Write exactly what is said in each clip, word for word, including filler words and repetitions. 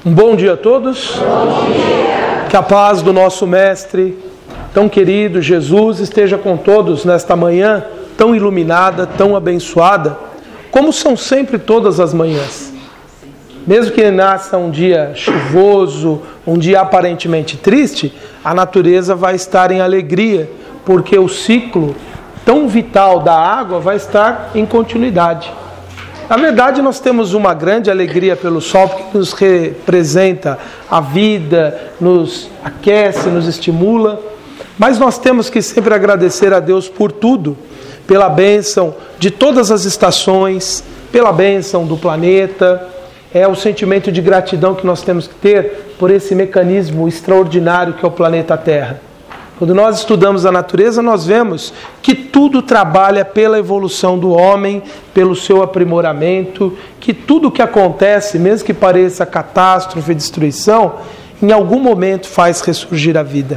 Um bom dia a todos. Bom dia. Que a paz do nosso Mestre, tão querido Jesus, esteja com todos nesta manhã tão iluminada, tão abençoada, como são sempre todas as manhãs. Mesmo que nasça um dia chuvoso, um dia aparentemente triste, a natureza vai estar em alegria, porque o ciclo tão vital da água vai estar em continuidade. Na verdade, nós temos uma grande alegria pelo sol, porque nos representa a vida, nos aquece, nos estimula. Mas nós temos que sempre agradecer a Deus por tudo, pela bênção de todas as estações, pela bênção do planeta. É o sentimento de gratidão que nós temos que ter por esse mecanismo extraordinário que é o planeta Terra. Quando nós estudamos a natureza, nós vemos que tudo trabalha pela evolução do homem, pelo seu aprimoramento, que tudo que acontece, mesmo que pareça catástrofe e destruição, em algum momento faz ressurgir a vida.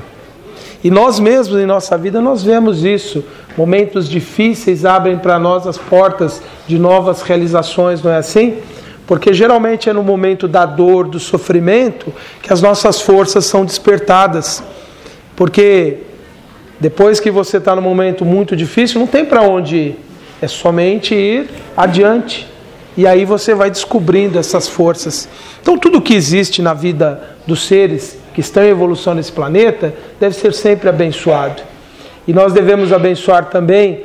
E nós mesmos, em nossa vida, nós vemos isso. Momentos difíceis abrem para nós as portas de novas realizações, não é assim? Porque geralmente é no momento da dor, do sofrimento, que as nossas forças são despertadas. Porque depois que você está num momento muito difícil, não tem para onde ir. É somente ir adiante. E aí você vai descobrindo essas forças. Então tudo que existe na vida dos seres que estão em evolução nesse planeta deve ser sempre abençoado. E nós devemos abençoar também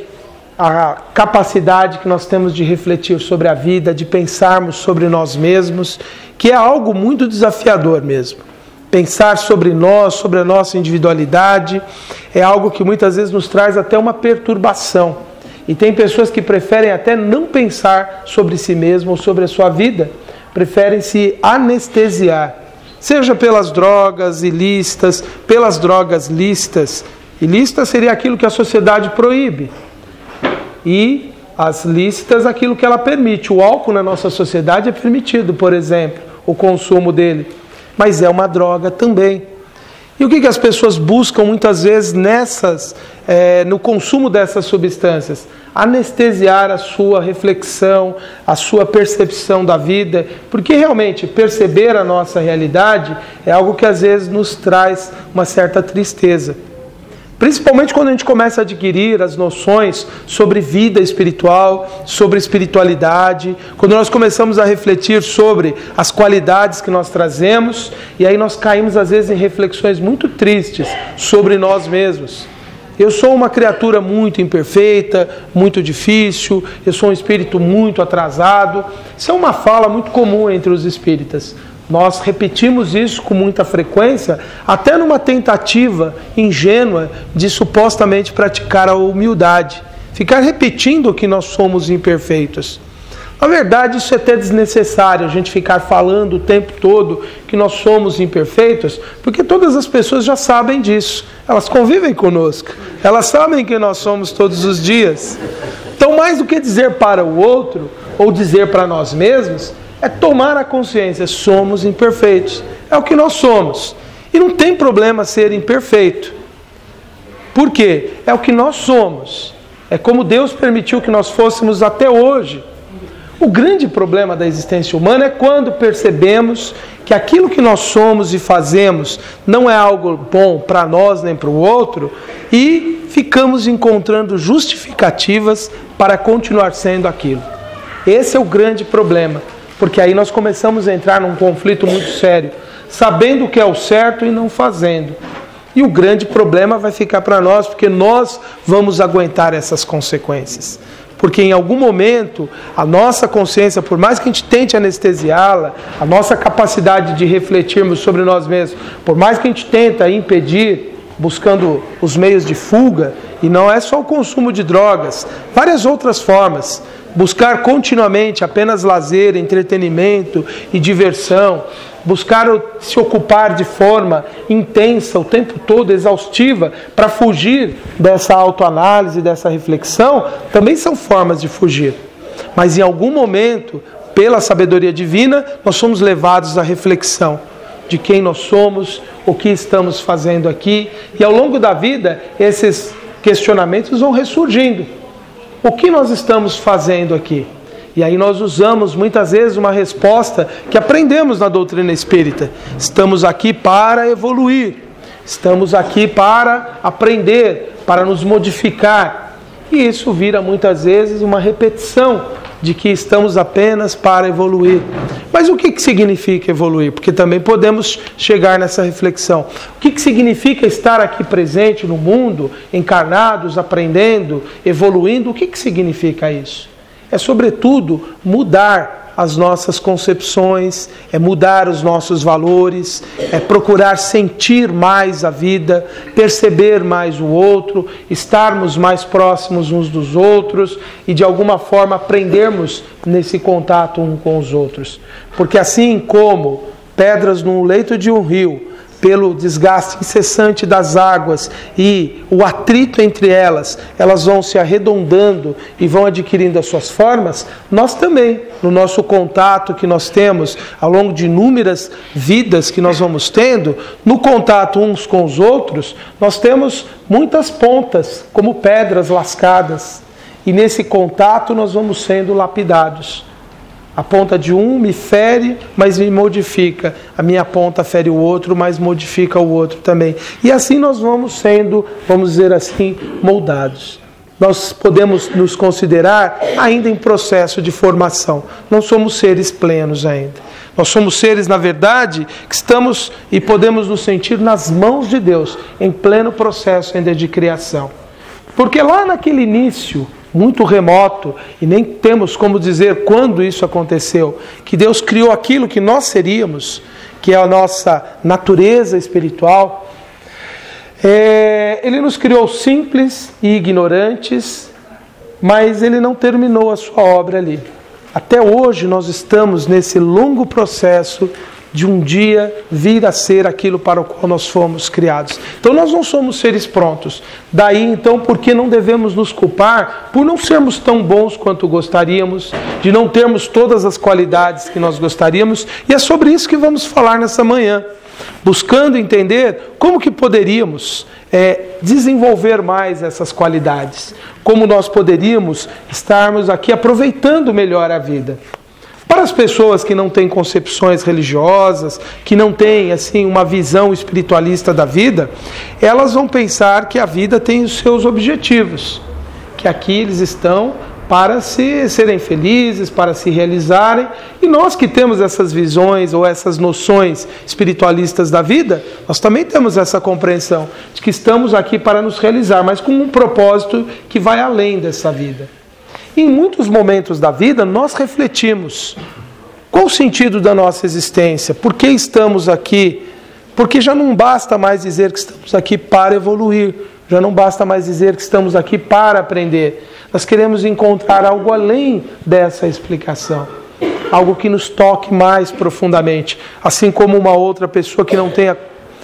a capacidade que nós temos de refletir sobre a vida, de pensarmos sobre nós mesmos, que é algo muito desafiador mesmo. Pensar sobre nós, sobre a nossa individualidade, é algo que muitas vezes nos traz até uma perturbação. E tem pessoas que preferem até não pensar sobre si mesmo ou sobre a sua vida, preferem se anestesiar, seja pelas drogas ilícitas, pelas drogas lícitas. Ilícita seria aquilo que a sociedade proíbe, e as lícitas aquilo que ela permite. O álcool na nossa sociedade é permitido, por exemplo, o consumo dele. Mas é uma droga também. E o que, que as pessoas buscam muitas vezes nessas, é, no consumo dessas substâncias? Anestesiar a sua reflexão, a sua percepção da vida, porque realmente perceber a nossa realidade é algo que às vezes nos traz uma certa tristeza. Principalmente quando a gente começa a adquirir as noções sobre vida espiritual, sobre espiritualidade, quando nós começamos a refletir sobre as qualidades que nós trazemos, e aí nós caímos às vezes em reflexões muito tristes sobre nós mesmos. Eu sou uma criatura muito imperfeita, muito difícil, eu sou um espírito muito atrasado. Isso é uma fala muito comum entre os espíritas. Nós repetimos isso com muita frequência, até numa tentativa ingênua de supostamente praticar a humildade. Ficar repetindo que nós somos imperfeitos. Na verdade, isso é até desnecessário, a gente ficar falando o tempo todo que nós somos imperfeitos, porque todas as pessoas já sabem disso. Elas convivem conosco, elas sabem que nós somos todos os dias. Então, mais do que dizer para o outro, ou dizer para nós mesmos, é tomar a consciência, somos imperfeitos. É o que nós somos. E não tem problema ser imperfeito. Por quê? É o que nós somos. É como Deus permitiu que nós fôssemos até hoje. O grande problema da existência humana é quando percebemos que aquilo que nós somos e fazemos não é algo bom para nós nem para o outro, e ficamos encontrando justificativas para continuar sendo aquilo. Esse é o grande problema. Porque aí nós começamos a entrar num conflito muito sério, sabendo o que é o certo e não fazendo. E o grande problema vai ficar para nós, porque nós vamos aguentar essas consequências. Porque em algum momento, a nossa consciência, por mais que a gente tente anestesiá-la, a nossa capacidade de refletirmos sobre nós mesmos, por mais que a gente tenta impedir, buscando os meios de fuga, e não é só o consumo de drogas, várias outras formas, buscar continuamente apenas lazer, entretenimento e diversão, buscar se ocupar de forma intensa, o tempo todo, exaustiva, para fugir dessa autoanálise, dessa reflexão, também são formas de fugir. Mas em algum momento, pela sabedoria divina, nós somos levados à reflexão de quem nós somos, o que estamos fazendo aqui, e ao longo da vida, esses questionamentos vão ressurgindo. O que nós estamos fazendo aqui? E aí nós usamos muitas vezes uma resposta que aprendemos na doutrina espírita. Estamos aqui para evoluir, estamos aqui para aprender, para nos modificar. E isso vira muitas vezes uma repetição de que estamos apenas para evoluir. Mas o que, que significa evoluir? Porque também podemos chegar nessa reflexão. O que, que significa estar aqui presente no mundo, encarnados, aprendendo, evoluindo? O que, que significa isso? É, sobretudo, mudar as nossas concepções, é mudar os nossos valores, é procurar sentir mais a vida, perceber mais o outro, estarmos mais próximos uns dos outros e de alguma forma aprendermos nesse contato um com os outros. Porque assim como pedras no leito de um rio, pelo desgaste incessante das águas e o atrito entre elas, elas vão se arredondando e vão adquirindo as suas formas, nós também, no nosso contato que nós temos ao longo de inúmeras vidas que nós vamos tendo, no contato uns com os outros, nós temos muitas pontas, como pedras lascadas, e nesse contato nós vamos sendo lapidados. A ponta de um me fere, mas me modifica. A minha ponta fere o outro, mas modifica o outro também. E assim nós vamos sendo, vamos dizer assim, moldados. Nós podemos nos considerar ainda em processo de formação. Não somos seres plenos ainda. Nós somos seres, na verdade, que estamos e podemos nos sentir nas mãos de Deus, em pleno processo ainda de criação. Porque lá naquele início muito remoto, e nem temos como dizer quando isso aconteceu, que Deus criou aquilo que nós seríamos, que é a nossa natureza espiritual. É, Ele nos criou simples e ignorantes, mas Ele não terminou a sua obra ali. Até hoje nós estamos nesse longo processo de um dia vir a ser aquilo para o qual nós fomos criados. Então nós não somos seres prontos. Daí então, por que não devemos nos culpar por não sermos tão bons quanto gostaríamos, de não termos todas as qualidades que nós gostaríamos? E é sobre isso que vamos falar nessa manhã, buscando entender como que poderíamos é, desenvolver mais essas qualidades, como nós poderíamos estarmos aqui aproveitando melhor a vida. Para as pessoas que não têm concepções religiosas, que não têm assim, uma visão espiritualista da vida, elas vão pensar que a vida tem os seus objetivos, que aqui eles estão para se, serem felizes, para se realizarem. E nós que temos essas visões ou essas noções espiritualistas da vida, nós também temos essa compreensão de que estamos aqui para nos realizar, mas com um propósito que vai além dessa vida. Em muitos momentos da vida, nós refletimos qual o sentido da nossa existência, por que estamos aqui, porque já não basta mais dizer que estamos aqui para evoluir, já não basta mais dizer que estamos aqui para aprender. Nós queremos encontrar algo além dessa explicação, algo que nos toque mais profundamente, assim como uma outra pessoa que não tenha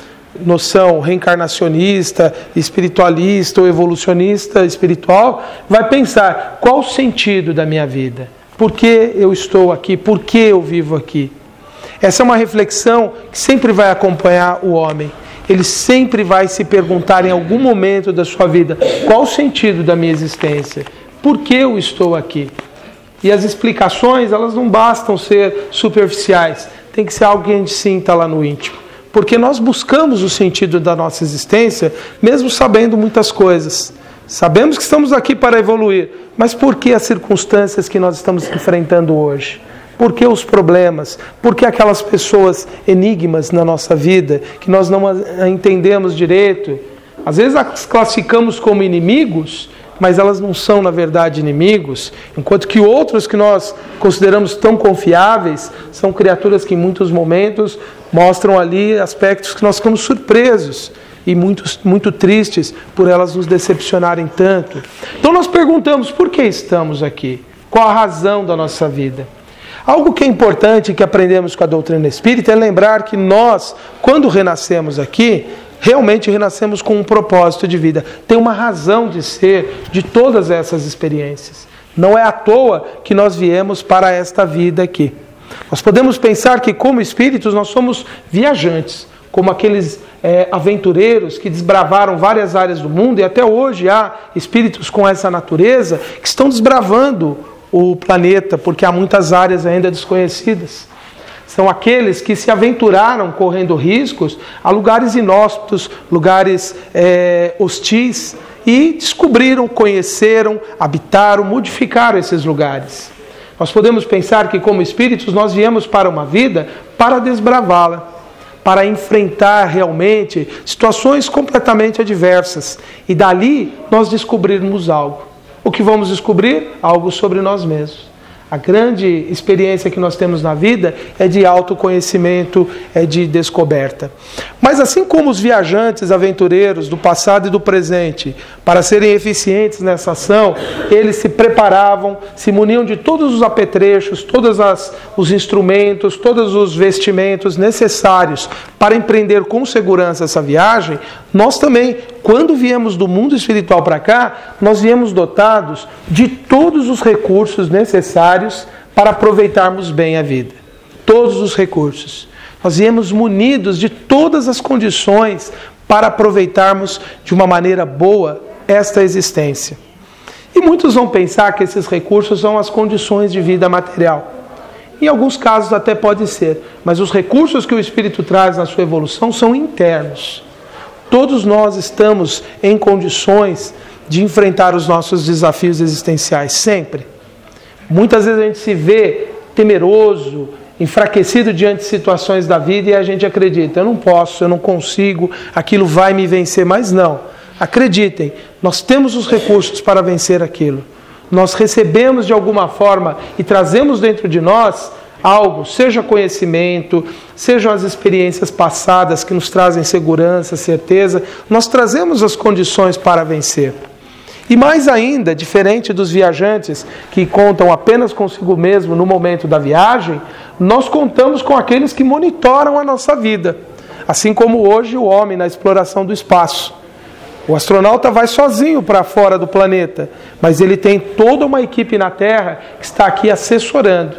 noção reencarnacionista, espiritualista ou evolucionista espiritual, vai pensar, qual o sentido da minha vida? Por que eu estou aqui? Por que eu vivo aqui? Essa é uma reflexão que sempre vai acompanhar o homem. Ele sempre vai se perguntar em algum momento da sua vida, qual o sentido da minha existência? Por que eu estou aqui? E as explicações, elas não bastam ser superficiais, tem que ser algo que a gente sinta lá no íntimo. Porque nós buscamos o sentido da nossa existência, mesmo sabendo muitas coisas. Sabemos que estamos aqui para evoluir, mas por que as circunstâncias que nós estamos enfrentando hoje? Por que os problemas? Por que aquelas pessoas enigmas na nossa vida, que nós não entendemos direito? Às vezes as classificamos como inimigos, mas elas não são, na verdade, inimigos, enquanto que outros que nós consideramos tão confiáveis são criaturas que em muitos momentos mostram ali aspectos que nós ficamos surpresos e muito, muito tristes por elas nos decepcionarem tanto. Então nós perguntamos, por que estamos aqui? Qual a razão da nossa vida? Algo que é importante que aprendemos com a doutrina espírita é lembrar que nós, quando renascemos aqui, realmente renascemos com um propósito de vida. Tem uma razão de ser de todas essas experiências. Não é à toa que nós viemos para esta vida aqui. Nós podemos pensar que, como espíritos, nós somos viajantes, como aqueles é, aventureiros que desbravaram várias áreas do mundo, e até hoje há espíritos com essa natureza que estão desbravando o planeta, porque há muitas áreas ainda desconhecidas. São aqueles que se aventuraram correndo riscos a lugares inóspitos, lugares é, hostis, e descobriram, conheceram, habitaram, modificaram esses lugares. Nós podemos pensar que, como espíritos, nós viemos para uma vida para desbravá-la, para enfrentar realmente situações completamente adversas. E dali nós descobrirmos algo. O que vamos descobrir? Algo sobre nós mesmos. A grande experiência que nós temos na vida é de autoconhecimento, é de descoberta. Mas assim como os viajantes aventureiros do passado e do presente, para serem eficientes nessa ação, eles se preparavam, se muniam de todos os apetrechos, todos as, os instrumentos, todos os vestimentos necessários para empreender com segurança essa viagem, nós também, quando viemos do mundo espiritual para cá, nós viemos dotados de todos os recursos necessários para aproveitarmos bem a vida. Todos os recursos. Nós viemos munidos de todas as condições para aproveitarmos de uma maneira boa esta existência. E muitos vão pensar que esses recursos são as condições de vida material. Em alguns casos até pode ser, mas os recursos que o Espírito traz na sua evolução são internos. Todos nós estamos em condições de enfrentar os nossos desafios existenciais, sempre. Muitas vezes a gente se vê temeroso, enfraquecido diante de situações da vida e a gente acredita, eu não posso, eu não consigo, aquilo vai me vencer, mas não. Acreditem, nós temos os recursos para vencer aquilo. Nós recebemos de alguma forma e trazemos dentro de nós algo, seja conhecimento, sejam as experiências passadas que nos trazem segurança, certeza, nós trazemos as condições para vencer. E mais ainda, diferente dos viajantes que contam apenas consigo mesmo no momento da viagem, nós contamos com aqueles que monitoram a nossa vida. Assim como hoje o homem na exploração do espaço. O astronauta vai sozinho para fora do planeta, mas ele tem toda uma equipe na Terra que está aqui assessorando.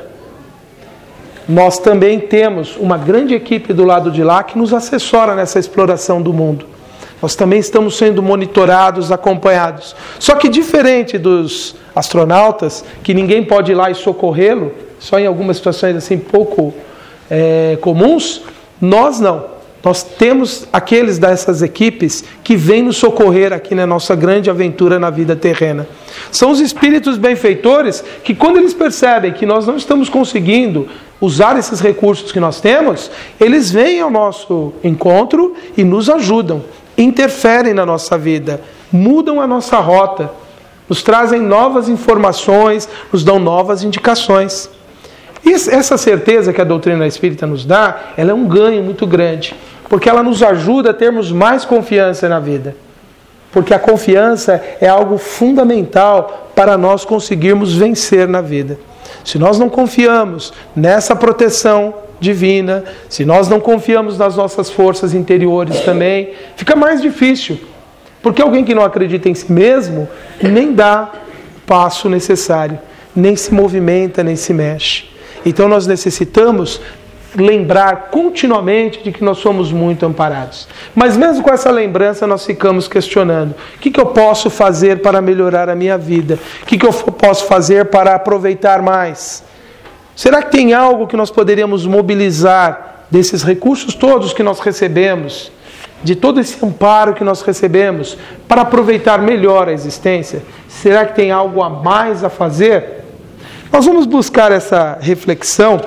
Nós também temos uma grande equipe do lado de lá que nos assessora nessa exploração do mundo. Nós também estamos sendo monitorados, acompanhados. Só que diferente dos astronautas, que ninguém pode ir lá e socorrê-lo, só em algumas situações assim pouco é, comuns, nós não. Nós temos aqueles dessas equipes que vêm nos socorrer aqui na nossa grande aventura na vida terrena. São os espíritos benfeitores que, quando eles percebem que nós não estamos conseguindo usar esses recursos que nós temos, eles vêm ao nosso encontro e nos ajudam, interferem na nossa vida, mudam a nossa rota, nos trazem novas informações, nos dão novas indicações. E essa certeza que a doutrina espírita nos dá, ela é um ganho muito grande, porque ela nos ajuda a termos mais confiança na vida. Porque a confiança é algo fundamental para nós conseguirmos vencer na vida. Se nós não confiamos nessa proteção divina, se nós não confiamos nas nossas forças interiores também, fica mais difícil. Porque alguém que não acredita em si mesmo, nem dá o passo necessário, nem se movimenta, nem se mexe. Então nós necessitamos lembrar continuamente de que nós somos muito amparados. Mas mesmo com essa lembrança nós ficamos questionando: o que, que eu posso fazer para melhorar a minha vida? O que, que eu posso fazer para aproveitar mais? Será que tem algo que nós poderíamos mobilizar desses recursos todos que nós recebemos, de todo esse amparo que nós recebemos, para aproveitar melhor a existência? Será que tem algo a mais a fazer? Nós vamos buscar essa reflexão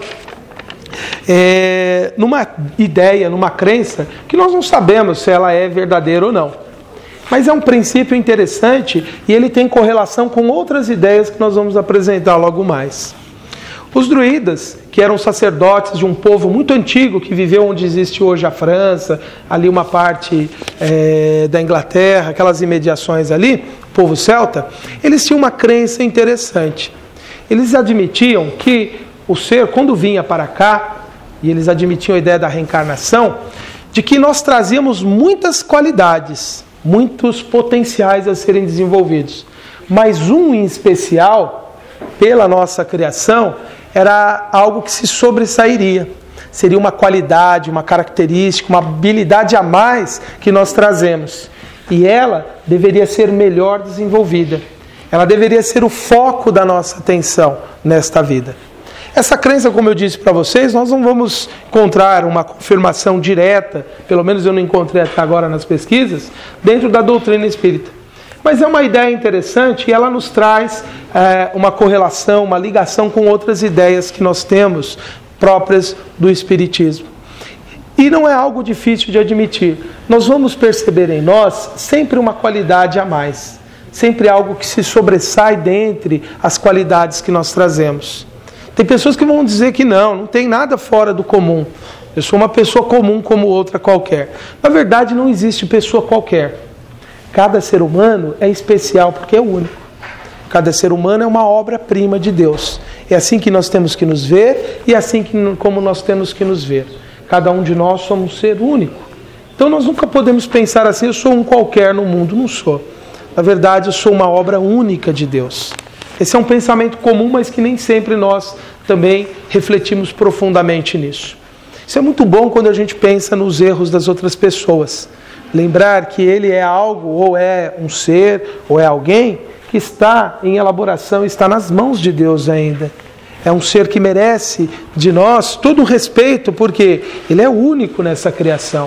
é, numa ideia, numa crença, que nós não sabemos se ela é verdadeira ou não. Mas é um princípio interessante e ele tem correlação com outras ideias que nós vamos apresentar logo mais. Os druidas, que eram sacerdotes de um povo muito antigo que viveu onde existe hoje a França, ali uma parte é, da Inglaterra, aquelas imediações ali, povo celta, eles tinham uma crença interessante. Eles admitiam que o ser, quando vinha para cá, e eles admitiam a ideia da reencarnação, de que nós trazíamos muitas qualidades, muitos potenciais a serem desenvolvidos. Mas um em especial, pela nossa criação, era algo que se sobressairia. Seria uma qualidade, uma característica, uma habilidade a mais que nós trazemos. E ela deveria ser melhor desenvolvida. Ela deveria ser o foco da nossa atenção nesta vida. Essa crença, como eu disse para vocês, nós não vamos encontrar uma confirmação direta, pelo menos eu não encontrei até agora nas pesquisas, dentro da doutrina espírita. Mas é uma ideia interessante e ela nos traz é, uma correlação, uma ligação com outras ideias que nós temos próprias do Espiritismo. E não é algo difícil de admitir. Nós vamos perceber em nós sempre uma qualidade a mais. Sempre algo que se sobressai dentre as qualidades que nós trazemos. Tem pessoas que vão dizer que não, não tem nada fora do comum. Eu sou uma pessoa comum como outra qualquer. Na verdade, não existe pessoa qualquer. Cada ser humano é especial porque é único. Cada ser humano é uma obra-prima de Deus. É assim que nós temos que nos ver e é assim que, como nós temos que nos ver. Cada um de nós somos um ser único. Então nós nunca podemos pensar assim, eu sou um qualquer no mundo. Não sou. Na verdade, eu sou uma obra única de Deus. Esse é um pensamento comum, mas que nem sempre nós também refletimos profundamente nisso. Isso é muito bom quando a gente pensa nos erros das outras pessoas. Lembrar que ele é algo, ou é um ser, ou é alguém que está em elaboração, está nas mãos de Deus ainda. É um ser que merece de nós todo o respeito, porque ele é único nessa criação.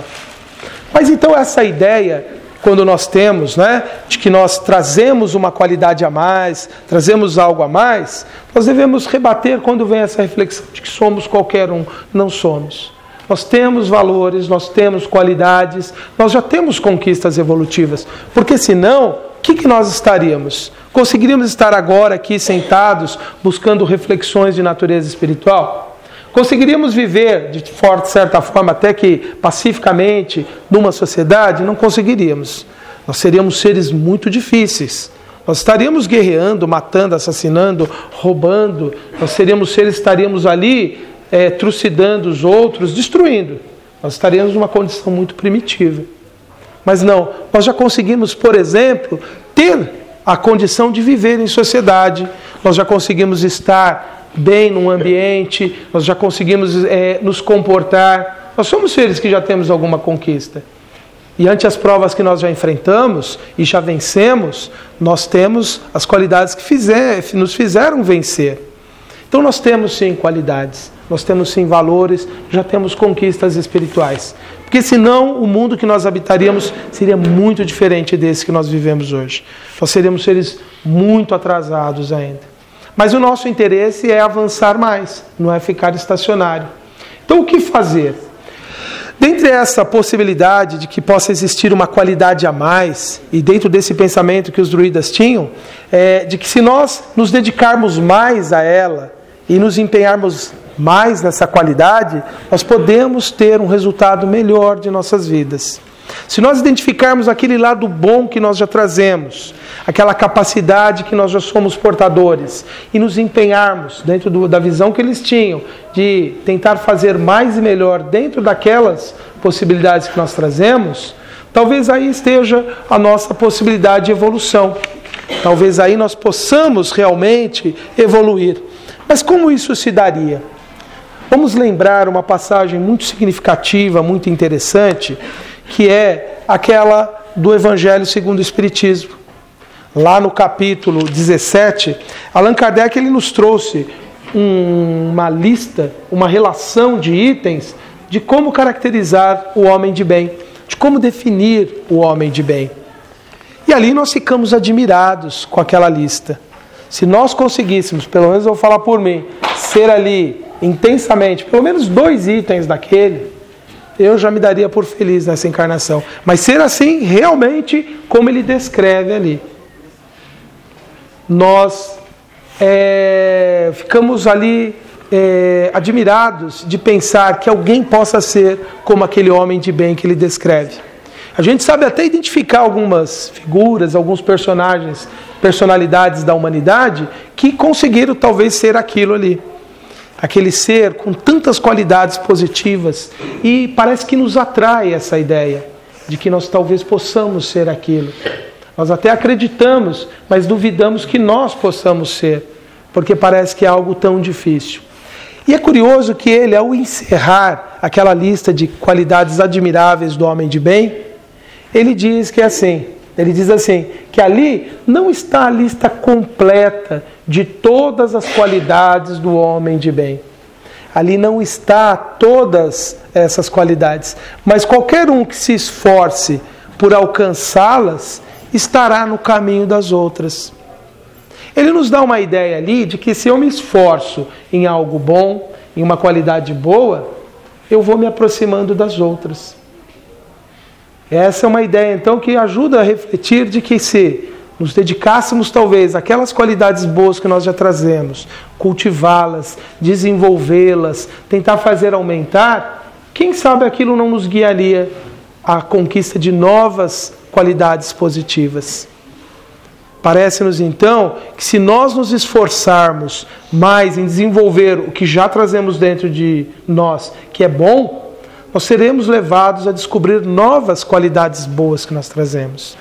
Mas então essa ideia, quando nós temos, né, de que nós trazemos uma qualidade a mais, trazemos algo a mais, nós devemos rebater quando vem essa reflexão de que somos qualquer um. Não somos. Nós temos valores, nós temos qualidades, nós já temos conquistas evolutivas. Porque senão, o que, que nós estaríamos? Conseguiríamos estar agora aqui sentados, buscando reflexões de natureza espiritual? Conseguiríamos viver, de certa forma, até que pacificamente, numa sociedade? Não conseguiríamos. Nós seríamos seres muito difíceis. Nós estaríamos guerreando, matando, assassinando, roubando. Nós seríamos seres, estaríamos ali é, trucidando os outros, destruindo. Nós estaríamos numa condição muito primitiva. Mas não, nós já conseguimos, por exemplo, ter a condição de viver em sociedade. Nós já conseguimos estar bem num ambiente, nós já conseguimos é, nos comportar. Nós somos seres que já temos alguma conquista. E ante as provas que nós já enfrentamos e já vencemos, nós temos as qualidades que fizer, nos fizeram vencer. Então nós temos sim qualidades, nós temos sim valores, já temos conquistas espirituais. Porque senão o mundo que nós habitaríamos seria muito diferente desse que nós vivemos hoje. Nós seríamos seres muito atrasados ainda. Mas o nosso interesse é avançar mais, não é ficar estacionário. Então o que fazer? Dentre essa possibilidade de que possa existir uma qualidade a mais, e dentro desse pensamento que os druidas tinham, é, de que se nós nos dedicarmos mais a ela e nos empenharmos mais nessa qualidade, nós podemos ter um resultado melhor de nossas vidas. Se nós identificarmos aquele lado bom que nós já trazemos, aquela capacidade que nós já somos portadores, e nos empenharmos dentro do, da visão que eles tinham, de tentar fazer mais e melhor dentro daquelas possibilidades que nós trazemos, talvez aí esteja a nossa possibilidade de evolução. Talvez aí nós possamos realmente evoluir. Mas como isso se daria? Vamos lembrar uma passagem muito significativa, muito interessante, que é aquela do Evangelho segundo o Espiritismo. Lá no capítulo dezessete, Allan Kardec ele nos trouxe um, uma lista, uma relação de itens de como caracterizar o homem de bem, de como definir o homem de bem. E ali nós ficamos admirados com aquela lista. Se nós conseguíssemos, pelo menos eu vou falar por mim, ser ali intensamente, pelo menos dois itens daquele, eu já me daria por feliz nessa encarnação. Mas ser assim, realmente, como ele descreve ali. Nós é, ficamos ali é, admirados de pensar que alguém possa ser como aquele homem de bem que ele descreve. A gente sabe até identificar algumas figuras, alguns personagens, personalidades da humanidade que conseguiram talvez ser aquilo ali. Aquele ser com tantas qualidades positivas, e parece que nos atrai essa ideia de que nós talvez possamos ser aquilo. Nós até acreditamos, mas duvidamos que nós possamos ser, porque parece que é algo tão difícil. E é curioso que ele, ao encerrar aquela lista de qualidades admiráveis do homem de bem, ele diz que é assim, Ele diz assim, que ali não está a lista completa de todas as qualidades do homem de bem. Ali não está todas essas qualidades, mas qualquer um que se esforce por alcançá-las, estará no caminho das outras. Ele nos dá uma ideia ali de que se eu me esforço em algo bom, em uma qualidade boa, eu vou me aproximando das outras. Essa é uma ideia, então, que ajuda a refletir de que se nos dedicássemos, talvez, àquelas qualidades boas que nós já trazemos, cultivá-las, desenvolvê-las, tentar fazer aumentar, quem sabe aquilo não nos guiaria à conquista de novas qualidades positivas. Parece-nos, então, que se nós nos esforçarmos mais em desenvolver o que já trazemos dentro de nós, que é bom, nós seremos levados a descobrir novas qualidades boas que nós trazemos.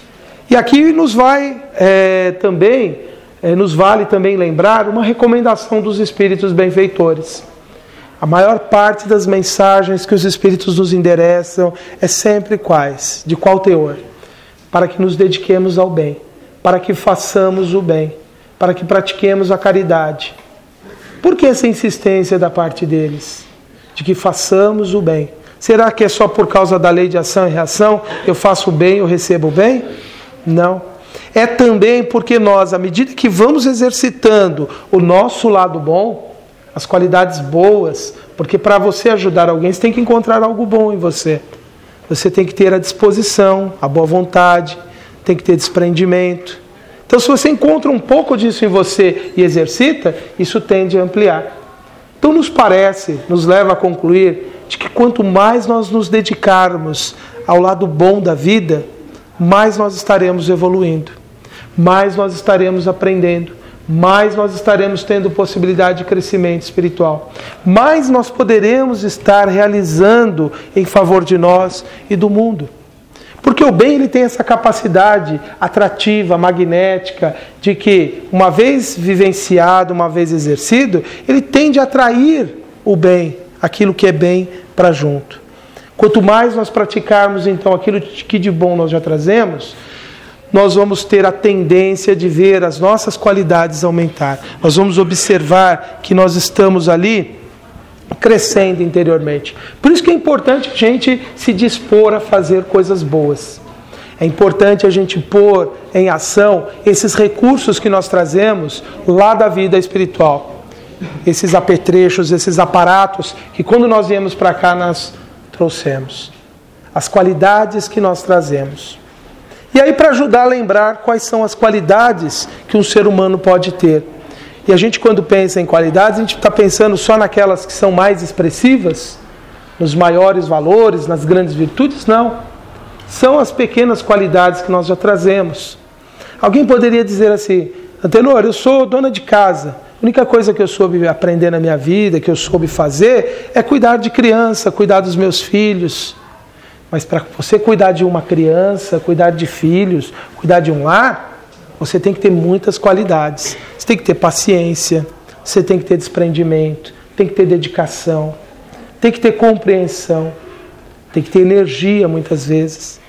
E aqui nos vai é, também, é, nos vale também lembrar uma recomendação dos Espíritos benfeitores. A maior parte das mensagens que os Espíritos nos endereçam é sempre quais? De qual teor? Para que nos dediquemos ao bem, para que façamos o bem, para que pratiquemos a caridade. Por que essa insistência da parte deles? De que façamos o bem. Será que é só por causa da lei de ação e reação? Eu faço o bem, eu recebo o bem? Não. É também porque nós, à medida que vamos exercitando o nosso lado bom, as qualidades boas, porque para você ajudar alguém, você tem que encontrar algo bom em você. Você tem que ter a disposição, a boa vontade, tem que ter desprendimento. Então, se você encontra um pouco disso em você e exercita, isso tende a ampliar. Então nos parece, nos leva a concluir de que quanto mais nós nos dedicarmos ao lado bom da vida, mais nós estaremos evoluindo, mais nós estaremos aprendendo, mais nós estaremos tendo possibilidade de crescimento espiritual, mais nós poderemos estar realizando em favor de nós e do mundo. Porque o bem ele tem essa capacidade atrativa, magnética, de que, uma vez vivenciado, uma vez exercido, ele tende a atrair o bem, aquilo que é bem para junto. Quanto mais nós praticarmos, então, aquilo que de bom nós já trazemos, nós vamos ter a tendência de ver as nossas qualidades aumentar. Nós vamos observar que nós estamos ali crescendo interiormente. Por isso que é importante a gente se dispor a fazer coisas boas. É importante a gente pôr em ação esses recursos que nós trazemos lá da vida espiritual. Esses apetrechos, esses aparatos que quando nós viemos para cá nós trouxemos. As qualidades que nós trazemos. E aí, para ajudar a lembrar quais são as qualidades que um ser humano pode ter. E a gente, quando pensa em qualidades, a gente está pensando só naquelas que são mais expressivas, nos maiores valores, nas grandes virtudes? Não. São as pequenas qualidades que nós já trazemos. Alguém poderia dizer assim, Antenor, eu sou dona de casa. A única coisa que eu soube aprender na minha vida, que eu soube fazer, é cuidar de criança, cuidar dos meus filhos. Mas para você cuidar de uma criança, cuidar de filhos, cuidar de um lar, você tem que ter muitas qualidades. Você tem que ter paciência, você tem que ter desprendimento, tem que ter dedicação, tem que ter compreensão, tem que ter energia muitas vezes.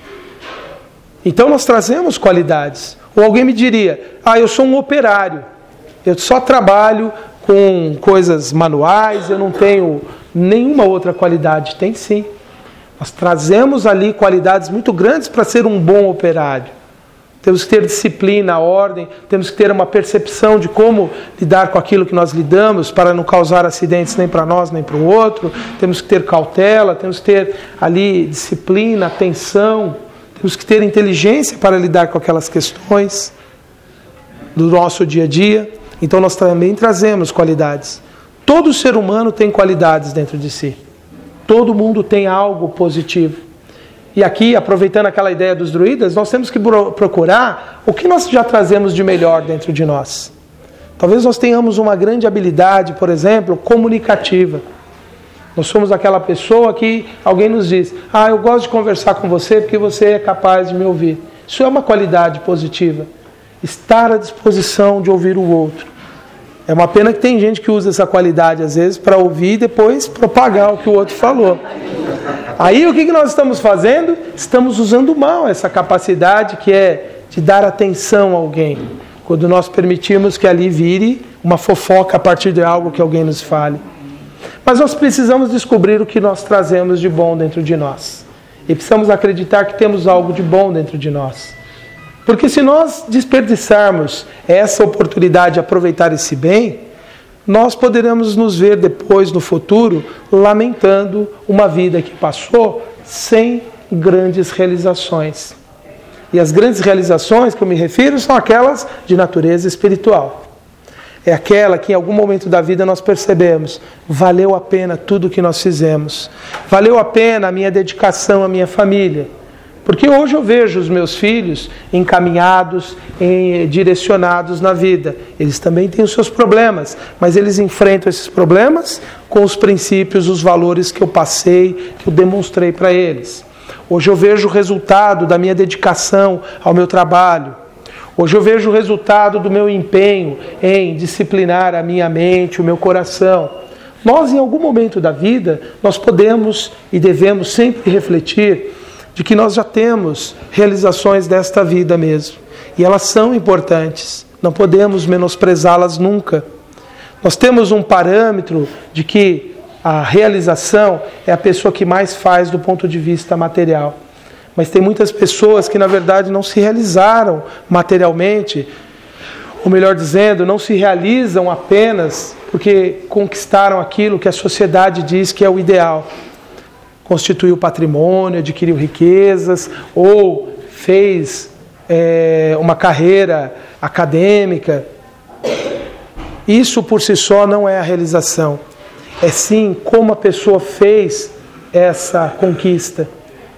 Então nós trazemos qualidades. Ou alguém me diria, ah, eu sou um operário, eu só trabalho com coisas manuais, eu não tenho nenhuma outra qualidade. Tem sim. Nós trazemos ali qualidades muito grandes para ser um bom operário. Temos que ter disciplina, ordem, temos que ter uma percepção de como lidar com aquilo que nós lidamos para não causar acidentes nem para nós nem para o outro. Temos que ter cautela, temos que ter ali disciplina, atenção, temos que ter inteligência para lidar com aquelas questões do nosso dia a dia. Então nós também trazemos qualidades. Todo ser humano tem qualidades dentro de si. Todo mundo tem algo positivo. E aqui, aproveitando aquela ideia dos druidas, nós temos que procurar o que nós já trazemos de melhor dentro de nós. Talvez nós tenhamos uma grande habilidade, por exemplo, comunicativa. Nós somos aquela pessoa que alguém nos diz, ah, eu gosto de conversar com você porque você é capaz de me ouvir. Isso é uma qualidade positiva. Estar à disposição de ouvir o outro. É uma pena que tem gente que usa essa qualidade, às vezes, para ouvir e depois propagar o que o outro falou. Aí o que nós estamos fazendo? Estamos usando mal essa capacidade que é de dar atenção a alguém. Quando nós permitimos que ali vire uma fofoca a partir de algo que alguém nos fale. Mas nós precisamos descobrir o que nós trazemos de bom dentro de nós. E precisamos acreditar que temos algo de bom dentro de nós. Porque se nós desperdiçarmos essa oportunidade de aproveitar esse bem, nós poderemos nos ver depois, no futuro, lamentando uma vida que passou sem grandes realizações. E as grandes realizações que eu me refiro são aquelas de natureza espiritual. É aquela que em algum momento da vida nós percebemos, valeu a pena tudo o que nós fizemos. Valeu a pena a minha dedicação à minha família. Porque hoje eu vejo os meus filhos encaminhados, em, direcionados na vida. Eles também têm os seus problemas, mas eles enfrentam esses problemas com os princípios, os valores que eu passei, que eu demonstrei para eles. Hoje eu vejo o resultado da minha dedicação ao meu trabalho. Hoje eu vejo o resultado do meu empenho em disciplinar a minha mente, o meu coração. Nós, em algum momento da vida, nós podemos e devemos sempre refletir de que nós já temos realizações desta vida mesmo. E elas são importantes. Não podemos menosprezá-las nunca. Nós temos um parâmetro de que a realização é a pessoa que mais faz do ponto de vista material. Mas tem muitas pessoas que, na verdade, não se realizaram materialmente, ou melhor dizendo, não se realizam apenas porque conquistaram aquilo que a sociedade diz que é o ideal. Constituiu patrimônio, adquiriu riquezas, ou fez é, uma carreira acadêmica. Isso por si só não é a realização. É sim como a pessoa fez essa conquista.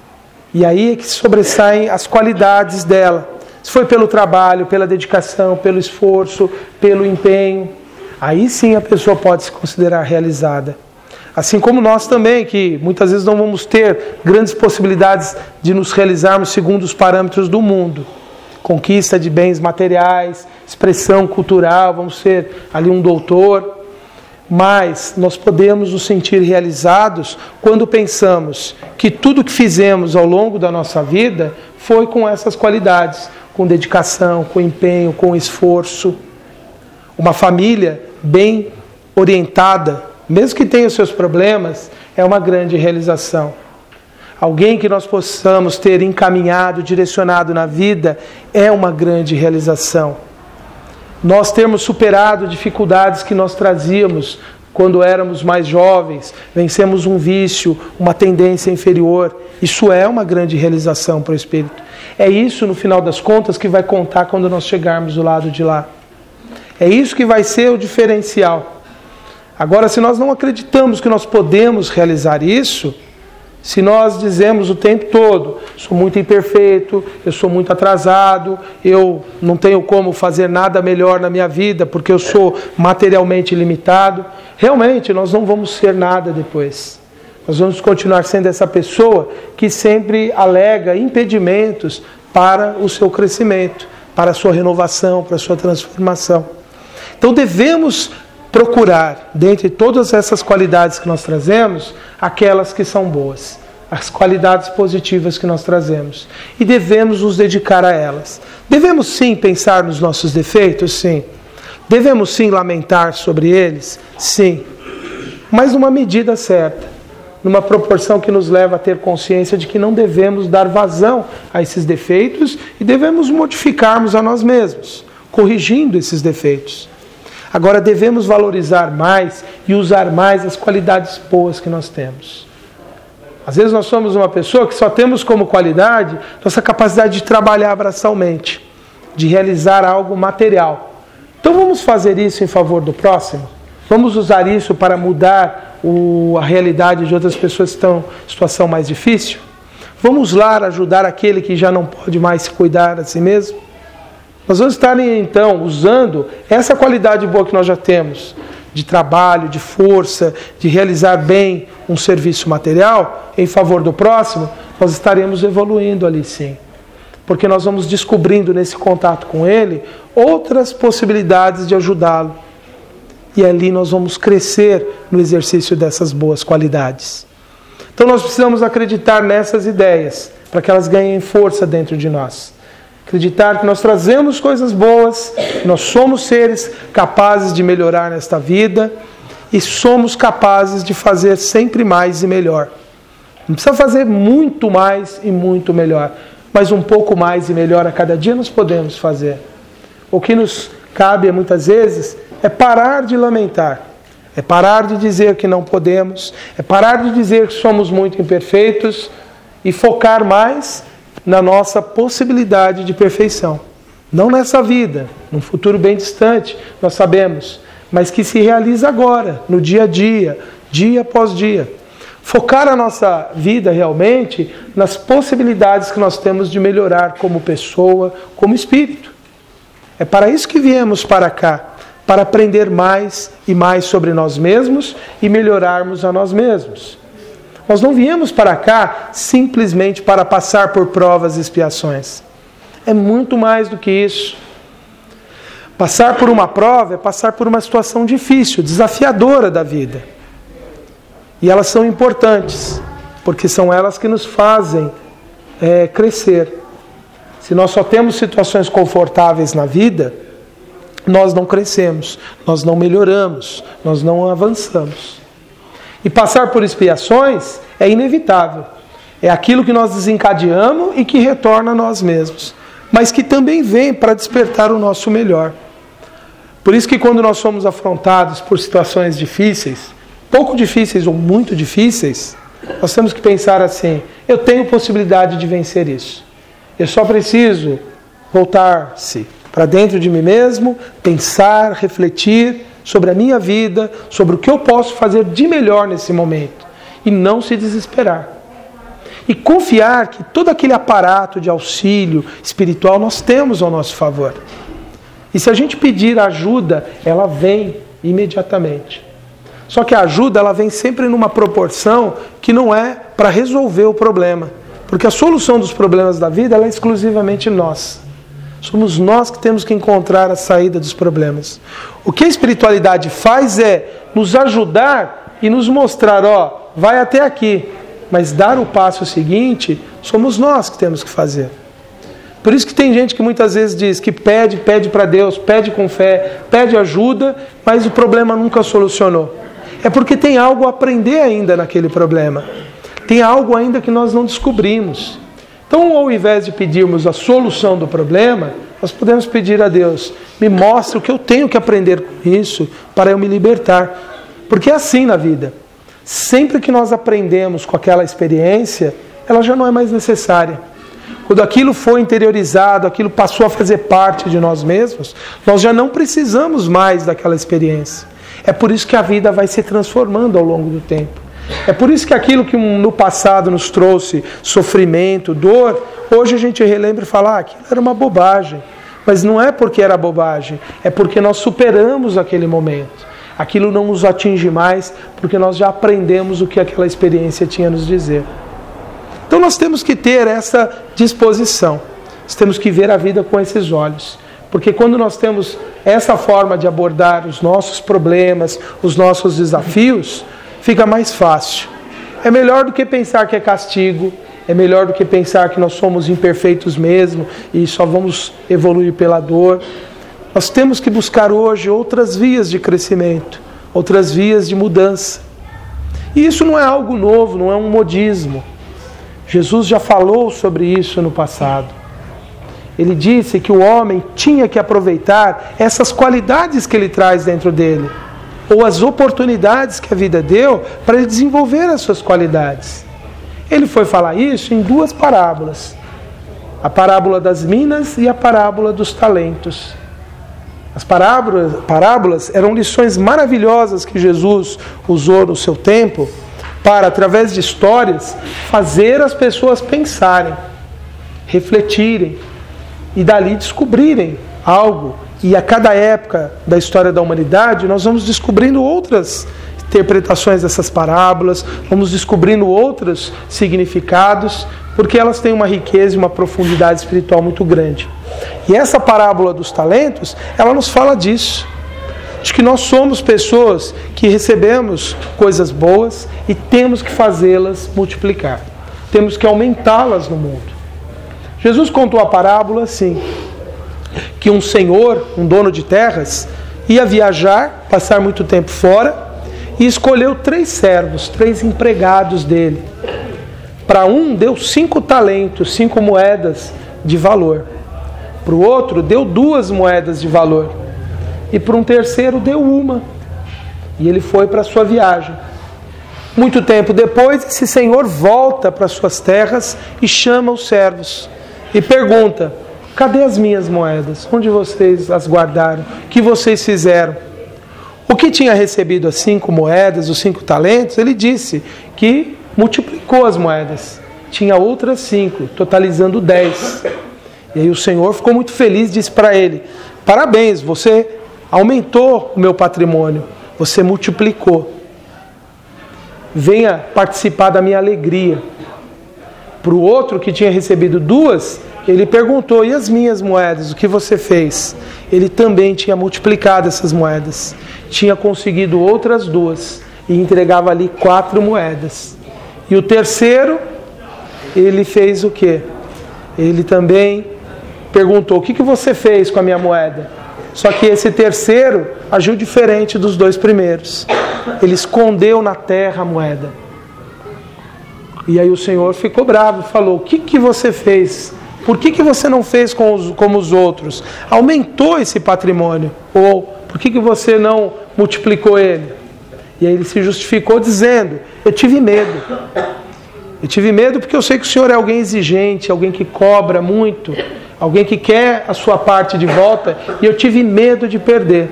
E aí é que sobressaem as qualidades dela. Se foi pelo trabalho, pela dedicação, pelo esforço, pelo empenho, aí sim a pessoa pode se considerar realizada. Assim como nós também, que muitas vezes não vamos ter grandes possibilidades de nos realizarmos segundo os parâmetros do mundo. Conquista de bens materiais, expressão cultural, vamos ser ali um doutor. Mas nós podemos nos sentir realizados quando pensamos que tudo que fizemos ao longo da nossa vida foi com essas qualidades, com dedicação, com empenho, com esforço. Uma família bem orientada, mesmo que tenha os seus problemas, é uma grande realização. Alguém que nós possamos ter encaminhado, direcionado na vida, é uma grande realização. Nós termos superado dificuldades que nós trazíamos quando éramos mais jovens, vencemos um vício, uma tendência inferior, isso é uma grande realização para o espírito. É isso, no final das contas, que vai contar quando nós chegarmos do lado de lá. É isso que vai ser o diferencial. Agora, se nós não acreditamos que nós podemos realizar isso, se nós dizemos o tempo todo, sou muito imperfeito, eu sou muito atrasado, eu não tenho como fazer nada melhor na minha vida porque eu sou materialmente limitado, realmente nós não vamos ser nada depois. Nós vamos continuar sendo essa pessoa que sempre alega impedimentos para o seu crescimento, para a sua renovação, para a sua transformação. Então devemos procurar, dentre todas essas qualidades que nós trazemos, aquelas que são boas, as qualidades positivas que nós trazemos. E devemos nos dedicar a elas. Devemos sim pensar nos nossos defeitos? Sim. Devemos sim lamentar sobre eles? Sim. Mas numa medida certa, numa proporção que nos leva a ter consciência de que não devemos dar vazão a esses defeitos e devemos modificarmos a nós mesmos, corrigindo esses defeitos. Agora devemos valorizar mais e usar mais as qualidades boas que nós temos. Às vezes nós somos uma pessoa que só temos como qualidade nossa capacidade de trabalhar braçalmente, de realizar algo material. Então vamos fazer isso em favor do próximo? Vamos usar isso para mudar o, a realidade de outras pessoas que estão em situação mais difícil? Vamos lá ajudar aquele que já não pode mais se cuidar a si mesmo? Nós vamos estar, então, usando essa qualidade boa que nós já temos, de trabalho, de força, de realizar bem um serviço material em favor do próximo, nós estaremos evoluindo ali sim. Porque nós vamos descobrindo nesse contato com ele outras possibilidades de ajudá-lo. E ali nós vamos crescer no exercício dessas boas qualidades. Então, Então nós precisamos acreditar nessas ideias, para que elas ganhem força dentro de nós. Acreditar que nós trazemos coisas boas, que nós somos seres capazes de melhorar nesta vida e somos capazes de fazer sempre mais e melhor. Não precisa fazer muito mais e muito melhor, mas um pouco mais e melhor a cada dia nós podemos fazer. O que nos cabe muitas vezes é parar de lamentar, é parar de dizer que não podemos, é parar de dizer que somos muito imperfeitos e focar mais na nossa possibilidade de perfeição. Não nessa vida, num futuro bem distante, nós sabemos, mas que se realiza agora, no dia a dia, dia após dia. Focar a nossa vida realmente nas possibilidades que nós temos de melhorar como pessoa, como espírito. É para isso que viemos para cá, para aprender mais e mais sobre nós mesmos e melhorarmos a nós mesmos. Nós não viemos para cá simplesmente para passar por provas e expiações. É muito mais do que isso. Passar por uma prova é passar por uma situação difícil, desafiadora da vida. E elas são importantes, porque são elas que nos fazem é, crescer. Se nós só temos situações confortáveis na vida, nós não crescemos, nós não melhoramos, nós não avançamos. E passar por expiações é inevitável. É aquilo que nós desencadeamos e que retorna a nós mesmos. Mas que também vem para despertar o nosso melhor. Por isso que quando nós somos afrontados por situações difíceis, pouco difíceis ou muito difíceis, nós temos que pensar assim: eu tenho possibilidade de vencer isso. Eu só preciso voltar-se para dentro de mim mesmo, pensar, refletir sobre a minha vida, sobre o que eu posso fazer de melhor nesse momento. E não se desesperar. E confiar que todo aquele aparato de auxílio espiritual nós temos ao nosso favor. E se a gente pedir ajuda, ela vem imediatamente. Só que a ajuda ela vem sempre numa proporção que não é para resolver o problema. Porque a solução dos problemas da vida ela é exclusivamente nós. Somos nós que temos que encontrar a saída dos problemas. O que a espiritualidade faz é nos ajudar e nos mostrar, ó, vai até aqui. Mas dar o passo seguinte, somos nós que temos que fazer. Por isso que tem gente que muitas vezes diz que pede, pede para Deus, pede com fé, pede ajuda, mas o problema nunca solucionou. É porque tem algo a aprender ainda naquele problema. Tem algo ainda que nós não descobrimos. Então, ao invés de pedirmos a solução do problema, nós podemos pedir a Deus, me mostre o que eu tenho que aprender com isso para eu me libertar. Porque é assim na vida. Sempre que nós aprendemos com aquela experiência, ela já não é mais necessária. Quando aquilo foi interiorizado, aquilo passou a fazer parte de nós mesmos, nós já não precisamos mais daquela experiência. É por isso que a vida vai se transformando ao longo do tempo. É por isso que aquilo que no passado nos trouxe sofrimento, dor, hoje a gente relembra e fala, ah, aquilo era uma bobagem. Mas não é porque era bobagem, é porque nós superamos aquele momento. Aquilo não nos atinge mais, porque nós já aprendemos o que aquela experiência tinha a nos dizer. Então nós temos que ter essa disposição. Nós temos que ver a vida com esses olhos. Porque quando nós temos essa forma de abordar os nossos problemas, os nossos desafios, fica mais fácil. É melhor do que pensar que é castigo, é melhor do que pensar que nós somos imperfeitos mesmo e só vamos evoluir pela dor. Nós temos que buscar hoje outras vias de crescimento, outras vias de mudança. E isso não é algo novo, não é um modismo. Jesus já falou sobre isso no passado. Ele disse que o homem tinha que aproveitar essas qualidades que ele traz dentro dele, ou as oportunidades que a vida deu para ele desenvolver as suas qualidades. Ele foi falar isso em duas parábolas. A parábola das minas e a parábola dos talentos. As parábolas, parábolas eram lições maravilhosas que Jesus usou no seu tempo para, através de histórias, fazer as pessoas pensarem, refletirem e dali descobrirem algo. E a cada época da história da humanidade, nós vamos descobrindo outras interpretações dessas parábolas, vamos descobrindo outros significados, porque elas têm uma riqueza e uma profundidade espiritual muito grande. E essa parábola dos talentos, ela nos fala disso. de que nós somos pessoas que recebemos coisas boas e temos que fazê-las multiplicar. Temos que aumentá-las no mundo. Jesus contou a parábola assim, que um senhor, um dono de terras, ia viajar, passar muito tempo fora, e escolheu três servos, três empregados dele. Para um deu cinco talentos, cinco moedas de valor. Para o outro deu duas moedas de valor. E para um terceiro deu uma. E ele foi para a sua viagem. Muito tempo depois, esse senhor volta para suas terras e chama os servos. E pergunta: cadê as minhas moedas? Onde vocês as guardaram? O que vocês fizeram? O que tinha recebido as cinco moedas, os cinco talentos, ele disse que multiplicou as moedas. Tinha outras cinco, totalizando dez. E aí o Senhor ficou muito feliz, disse para ele: parabéns, você aumentou o meu patrimônio, você multiplicou. Venha participar da minha alegria. Para o outro que tinha recebido duas, ele perguntou: e as minhas moedas, o que você fez? Ele também tinha multiplicado essas moedas, tinha conseguido outras duas e entregava ali quatro moedas. E o terceiro, ele fez o quê? Ele também perguntou: o que que você fez com a minha moeda? Só que esse terceiro agiu diferente dos dois primeiros. Ele escondeu na terra a moeda. E aí o Senhor ficou bravo, falou: o que que você fez? Por que que você não fez com os, como os outros? Aumentou esse patrimônio? Ou por que que você não multiplicou ele? E aí ele se justificou dizendo: eu tive medo. Eu tive medo porque eu sei que o Senhor é alguém exigente, alguém que cobra muito, alguém que quer a sua parte de volta, e eu tive medo de perder.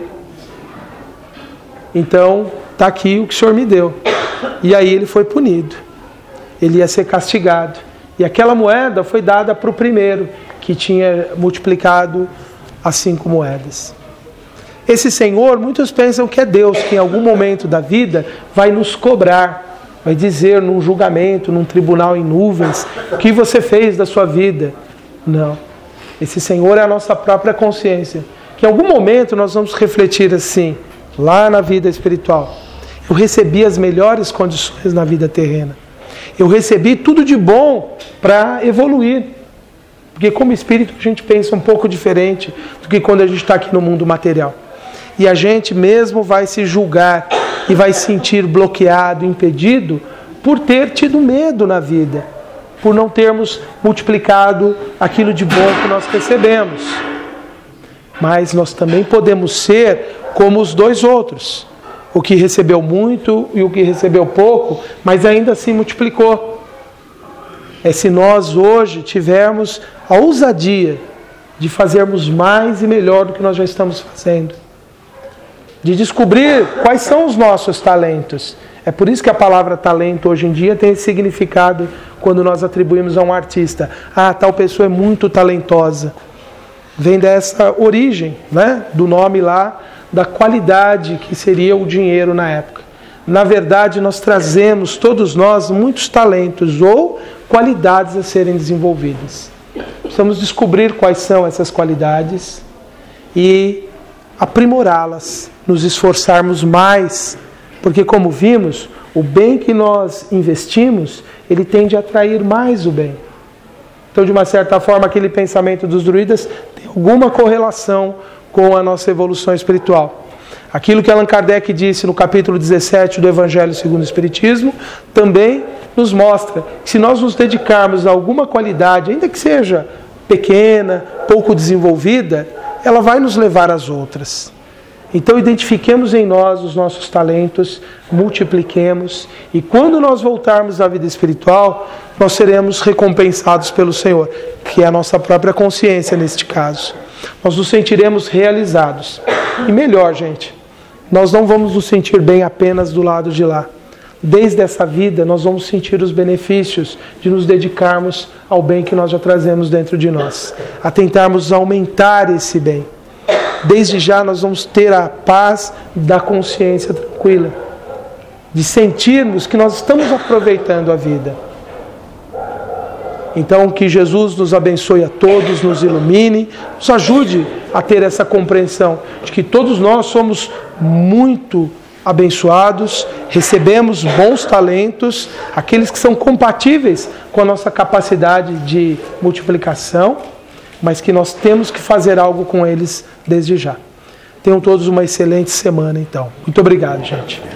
Então, está aqui o que o Senhor me deu. E aí ele foi punido. Ele ia ser castigado. E aquela moeda foi dada para o primeiro, que tinha multiplicado as cinco moedas. Esse Senhor, muitos pensam que é Deus, que em algum momento da vida vai nos cobrar, vai dizer num julgamento, num tribunal em nuvens, o que você fez da sua vida. Não. Esse Senhor é a nossa própria consciência. Que em algum momento nós vamos refletir assim, lá na vida espiritual: eu recebi as melhores condições na vida terrena. Eu recebi tudo de bom para evoluir. Porque como espírito a gente pensa um pouco diferente do que quando a gente está aqui no mundo material. E a gente mesmo vai se julgar e vai se sentir bloqueado, impedido, por ter tido medo na vida, por não termos multiplicado aquilo de bom que nós recebemos. Mas nós também podemos ser como os dois outros, o que recebeu muito e o que recebeu pouco, mas ainda assim multiplicou. É se nós hoje tivermos a ousadia de fazermos mais e melhor do que nós já estamos fazendo, de descobrir quais são os nossos talentos. É por isso que a palavra talento hoje em dia tem esse significado quando nós atribuímos a um artista: ah, tal pessoa é muito talentosa. Vem dessa origem, né, do nome lá, da qualidade que seria o dinheiro na época. Na verdade, nós trazemos, todos nós, muitos talentos ou qualidades a serem desenvolvidas. Precisamos descobrir quais são essas qualidades e aprimorá-las, nos esforçarmos mais, porque como vimos, o bem que nós investimos, ele tende a atrair mais o bem. Então, de uma certa forma, aquele pensamento dos druidas tem alguma correlação com a nossa evolução espiritual. Aquilo que Allan Kardec disse no capítulo dezessete do Evangelho segundo o Espiritismo também nos mostra que se nós nos dedicarmos a alguma qualidade, ainda que seja pequena, pouco desenvolvida, ela vai nos levar às outras. Então identifiquemos em nós os nossos talentos, multipliquemos, e quando nós voltarmos à vida espiritual, nós seremos recompensados pelo Senhor, que é a nossa própria consciência neste caso. Nós nos sentiremos realizados. E melhor, gente, nós não vamos nos sentir bem apenas do lado de lá. Desde essa vida, nós vamos sentir os benefícios de nos dedicarmos ao bem que nós já trazemos dentro de nós, a tentarmos aumentar esse bem. Desde já nós vamos ter a paz da consciência tranquila, de sentirmos que nós estamos aproveitando a vida. Então, que Jesus nos abençoe a todos, nos ilumine, nos ajude a ter essa compreensão de que todos nós somos muito abençoados, recebemos bons talentos, aqueles que são compatíveis com a nossa capacidade de multiplicação, mas que nós temos que fazer algo com eles desde já. Tenham todos uma excelente semana, então. Muito obrigado, gente.